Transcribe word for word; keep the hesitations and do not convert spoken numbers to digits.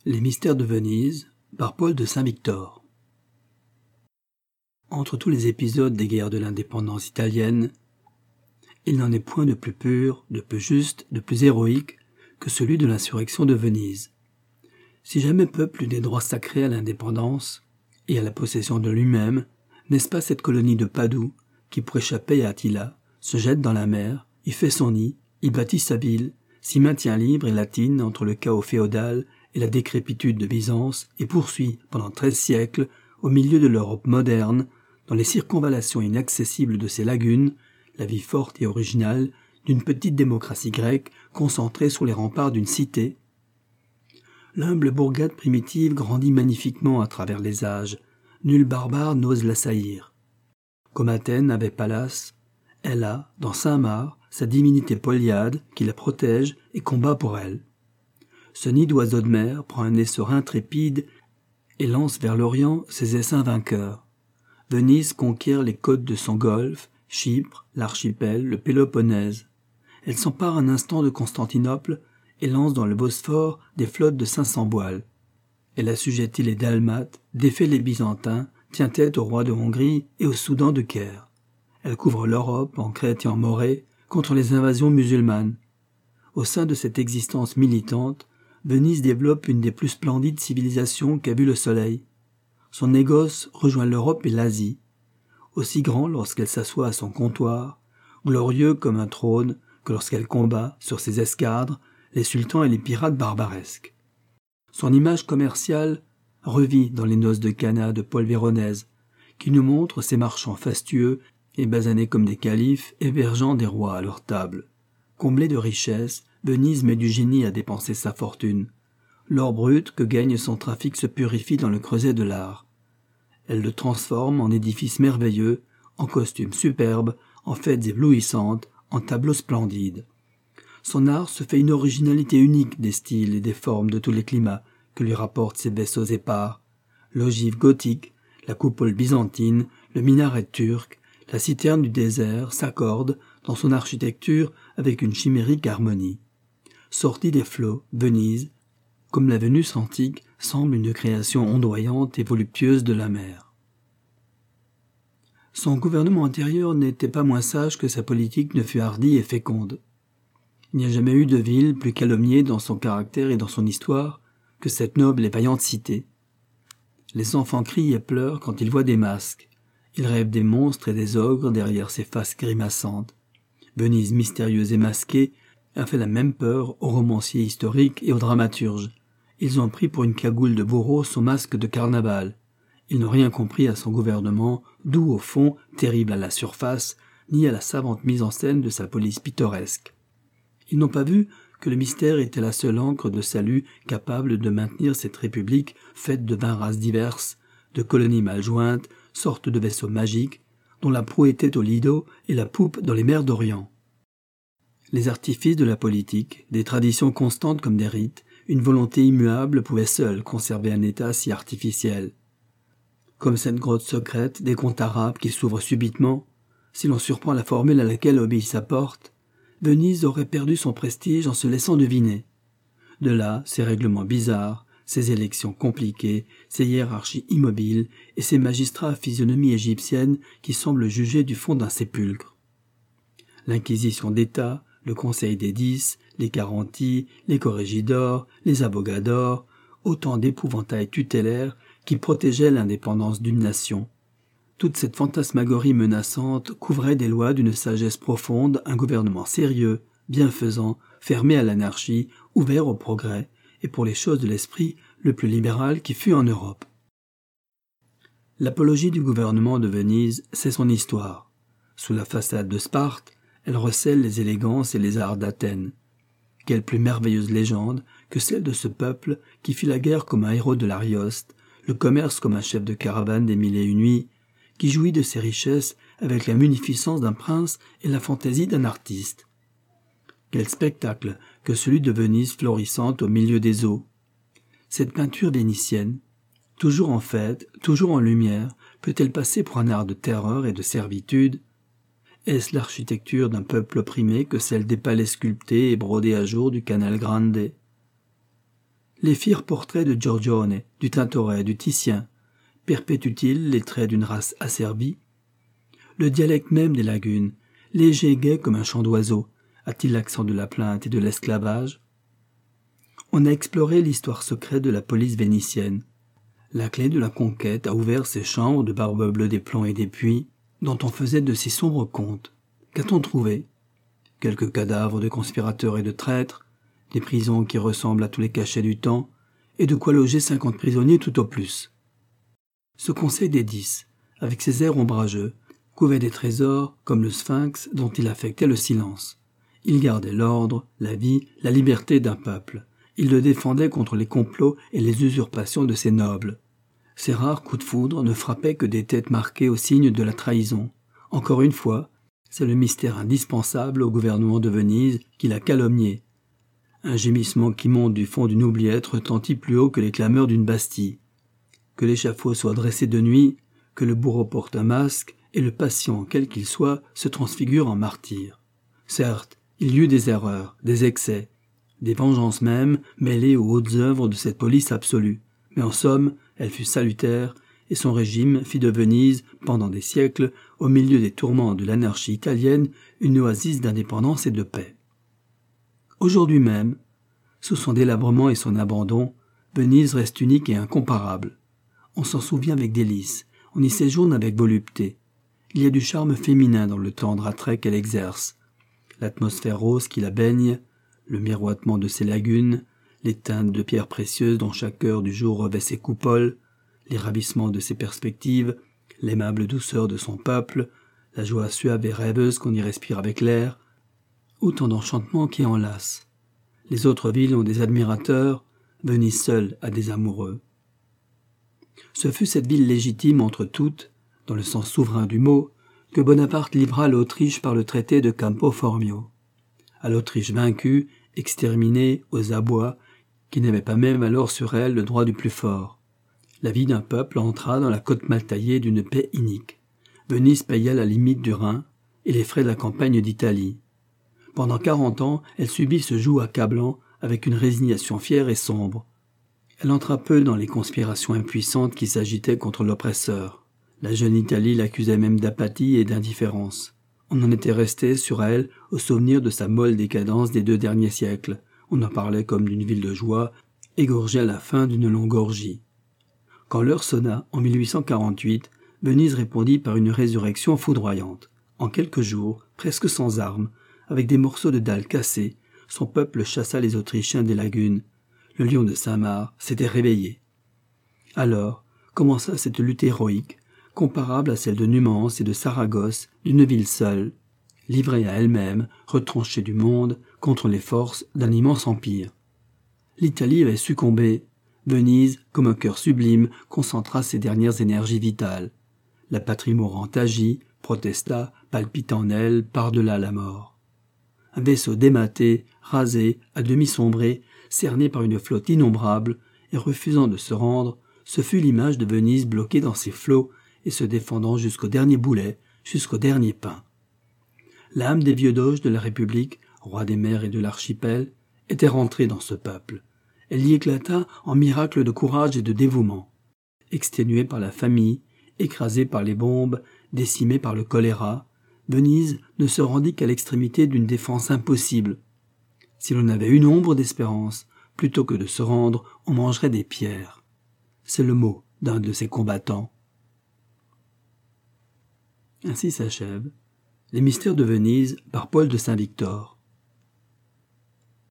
Les mystères de Venise, par Paul de Saint-Victor. Entre tous les épisodes des guerres de l'indépendance italienne, il n'en est point de plus pur, de plus juste, de plus héroïque que celui de l'insurrection de Venise. Si jamais peuple eut des droits sacrés à l'indépendance et à la possession de lui-même, n'est-ce pas cette colonie de Padoue qui, pour échapper à Attila, se jette dans la mer, y fait son nid, y bâtit sa ville, s'y maintient libre et latine entre le chaos féodal et la décrépitude de Byzance, et poursuit, pendant treize siècles, au milieu de l'Europe moderne, dans les circonvallations inaccessibles de ses lagunes, la vie forte et originale d'une petite démocratie grecque concentrée sous les remparts d'une cité. L'humble bourgade primitive grandit magnifiquement à travers les âges, nul barbare n'ose l'assaillir. Comme Athènes avait Pallas, elle a, dans Saint-Marc, sa divinité Polyade qui la protège et combat pour elle. Ce nid d'oiseaux de mer prend un essor intrépide et lance vers l'Orient ses essaims vainqueurs. Venise conquiert les côtes de son golfe, Chypre, l'archipel, le Péloponnèse. Elle s'empare un instant de Constantinople et lance dans le Bosphore des flottes de cinq cents voiles. Elle assujettit les Dalmates, défait les Byzantins, tient tête au roi de Hongrie et au Soudan de Caire. Elle couvre l'Europe, en Crète et en Morée, contre les invasions musulmanes. Au sein de cette existence militante, Venise développe une des plus splendides civilisations qu'a vu le soleil. Son négoce rejoint l'Europe et l'Asie, aussi grand lorsqu'elle s'assoit à son comptoir, glorieux comme un trône que lorsqu'elle combat, sur ses escadres, les sultans et les pirates barbaresques. Son image commerciale revit dans les noces de Cana de Paul Véronèse, qui nous montre ces marchands fastueux et basanés comme des califes, hébergeant des rois à leur table. Comblée de richesses, Venise met du génie à dépenser sa fortune. L'or brut que gagne son trafic se purifie dans le creuset de l'art. Elle le transforme en édifices merveilleux, en costumes superbes, en fêtes éblouissantes, en tableaux splendides. Son art se fait une originalité unique des styles et des formes de tous les climats que lui rapportent ses vaisseaux épars. L'ogive gothique, la coupole byzantine, le minaret turc, la citerne du désert s'accordent dans son architecture avec une chimérique harmonie. Sortie des flots, Venise, comme la Vénus antique, semble une création ondoyante et voluptueuse de la mer. Son gouvernement intérieur n'était pas moins sage que sa politique ne fut hardie et féconde. Il n'y a jamais eu de ville plus calomniée dans son caractère et dans son histoire que cette noble et vaillante cité. Les enfants crient et pleurent quand ils voient des masques. Ils rêvent des monstres et des ogres derrière ces faces grimaçantes. Venise mystérieuse et masquée a fait la même peur aux romanciers historiques et aux dramaturges. Ils ont pris pour une cagoule de bourreau son masque de carnaval. Ils n'ont rien compris à son gouvernement, doux au fond, terrible à la surface, ni à la savante mise en scène de sa police pittoresque. Ils n'ont pas vu que le mystère était la seule ancre de salut capable de maintenir cette république faite de vingt races diverses, de colonies mal jointes, sortes de vaisseaux magiques, dont la proue était au Lido et la poupe dans les mers d'Orient. Les artifices de la politique, des traditions constantes comme des rites, une volonté immuable pouvaient seuls conserver un état si artificiel. Comme cette grotte secrète des contes arabes qui s'ouvre subitement, si l'on surprend la formule à laquelle obéit sa porte, Venise aurait perdu son prestige en se laissant deviner. De là, ses règlements bizarres, ses élections compliquées, ses hiérarchies immobiles et ses magistrats à physionomie égyptienne qui semblent juger du fond d'un sépulcre. L'Inquisition d'État, le Conseil des Dix, les Quaranti, les Corrégidors, les Abogadors, autant d'épouvantails tutélaires qui protégeaient l'indépendance d'une nation. Toute cette fantasmagorie menaçante couvrait des lois d'une sagesse profonde un gouvernement sérieux, bienfaisant, fermé à l'anarchie, ouvert au progrès, et pour les choses de l'esprit, le plus libéral qui fut en Europe. L'apologie du gouvernement de Venise, c'est son histoire. Sous la façade de Sparte, elle recèle les élégances et les arts d'Athènes. Quelle plus merveilleuse légende que celle de ce peuple qui fit la guerre comme un héros de l'Arioste, le commerce comme un chef de caravane des mille et une nuits, qui jouit de ses richesses avec la munificence d'un prince et la fantaisie d'un artiste. Quel spectacle que celui de Venise florissante au milieu des eaux. Cette peinture vénitienne, toujours en fête, toujours en lumière, peut-elle passer pour un art de terreur et de servitude? Est-ce l'architecture d'un peuple opprimé que celle des palais sculptés et brodés à jour du Canal Grande? Les fiers portraits de Giorgione, du Tintoret, du Titien, perpétuent-ils les traits d'une race asservie? Le dialecte même des lagunes, léger et gai comme un chant d'oiseau, a-t-il l'accent de la plainte et de l'esclavage? On a exploré l'histoire secrète de la police vénitienne. La clé de la conquête a ouvert ces chambres de barbe bleue des plombs et des puits, dont on faisait de si sombres contes. Qu'a-t-on trouvé? Quelques cadavres de conspirateurs et de traîtres, des prisons qui ressemblent à tous les cachets du temps, et de quoi loger cinquante prisonniers tout au plus. Ce conseil des dix, avec ses airs ombrageux, couvait des trésors comme le sphinx dont il affectait le silence. Il gardait l'ordre, la vie, la liberté d'un peuple. Il le défendait contre les complots et les usurpations de ses nobles. Ses rares coups de foudre ne frappaient que des têtes marquées au signe de la trahison. Encore une fois, c'est le mystère indispensable au gouvernement de Venise qui l'a calomnié. Un gémissement qui monte du fond d'une oubliette retentit plus haut que les clameurs d'une Bastille. Que l'échafaud soit dressé de nuit, que le bourreau porte un masque, et le patient, quel qu'il soit, se transfigure en martyr. Certes, il y eut des erreurs, des excès, des vengeances même, mêlées aux hautes œuvres de cette police absolue. Mais en somme, elle fut salutaire, et son régime fit de Venise, pendant des siècles, au milieu des tourments de l'anarchie italienne, une oasis d'indépendance et de paix. Aujourd'hui même, sous son délabrement et son abandon, Venise reste unique et incomparable. On s'en souvient avec délice, on y séjourne avec volupté. Il y a du charme féminin dans le tendre attrait qu'elle exerce. L'atmosphère rose qui la baigne, le miroitement de ses lagunes, les teintes de pierres précieuses dont chaque heure du jour revêt ses coupoles, les ravissements de ses perspectives, l'aimable douceur de son peuple, la joie suave et rêveuse qu'on y respire avec l'air, autant d'enchantements qui enlacent. Les autres villes ont des admirateurs, Venise seule a des amoureux. Ce fut cette ville légitime entre toutes, dans le sens souverain du mot, que Bonaparte livra à l'Autriche par le traité de Campo Formio. À l'Autriche vaincue, exterminée, aux abois, qui n'avait pas même alors sur elle le droit du plus fort. La vie d'un peuple entra dans la côte mal taillée d'une paix inique. Venise paya la limite du Rhin et les frais de la campagne d'Italie. Pendant quarante ans, elle subit ce joug accablant avec une résignation fière et sombre. Elle entra peu dans les conspirations impuissantes qui s'agitaient contre l'oppresseur. La jeune Italie l'accusait même d'apathie et d'indifférence. On en était resté sur elle au souvenir de sa molle décadence des deux derniers siècles. On en parlait comme d'une ville de joie, égorgée à la fin d'une longue orgie. Quand l'heure sonna, en mille huit cent quarante-huit, Venise répondit par une résurrection foudroyante. En quelques jours, presque sans armes, avec des morceaux de dalles cassés, son peuple chassa les Autrichiens des lagunes. Le lion de Saint-Marc s'était réveillé. Alors commença cette lutte héroïque, comparable à celle de Numance et de Saragosse, d'une ville seule, livrée à elle-même, retranchée du monde, contre les forces d'un immense empire. L'Italie avait succombé. Venise, comme un cœur sublime, concentra ses dernières énergies vitales. La patrie mourante agit, protesta, palpita en elle, par-delà la mort. Un vaisseau dématé, rasé, à demi sombré, cerné par une flotte innombrable, et refusant de se rendre, ce fut l'image de Venise bloquée dans ses flots et se défendant jusqu'au dernier boulet, jusqu'au dernier pain. L'âme des vieux doges de la République, roi des mers et de l'archipel, était rentrée dans ce peuple. Elle y éclata en miracle de courage et de dévouement. Exténuée par la famille, écrasée par les bombes, décimée par le choléra, Venise ne se rendit qu'à l'extrémité d'une défense impossible. Si l'on avait une ombre d'espérance, plutôt que de se rendre, on mangerait des pierres. C'est le mot d'un de ses combattants. Ainsi s'achève Les mystères de Venise par Paul de Saint-Victor.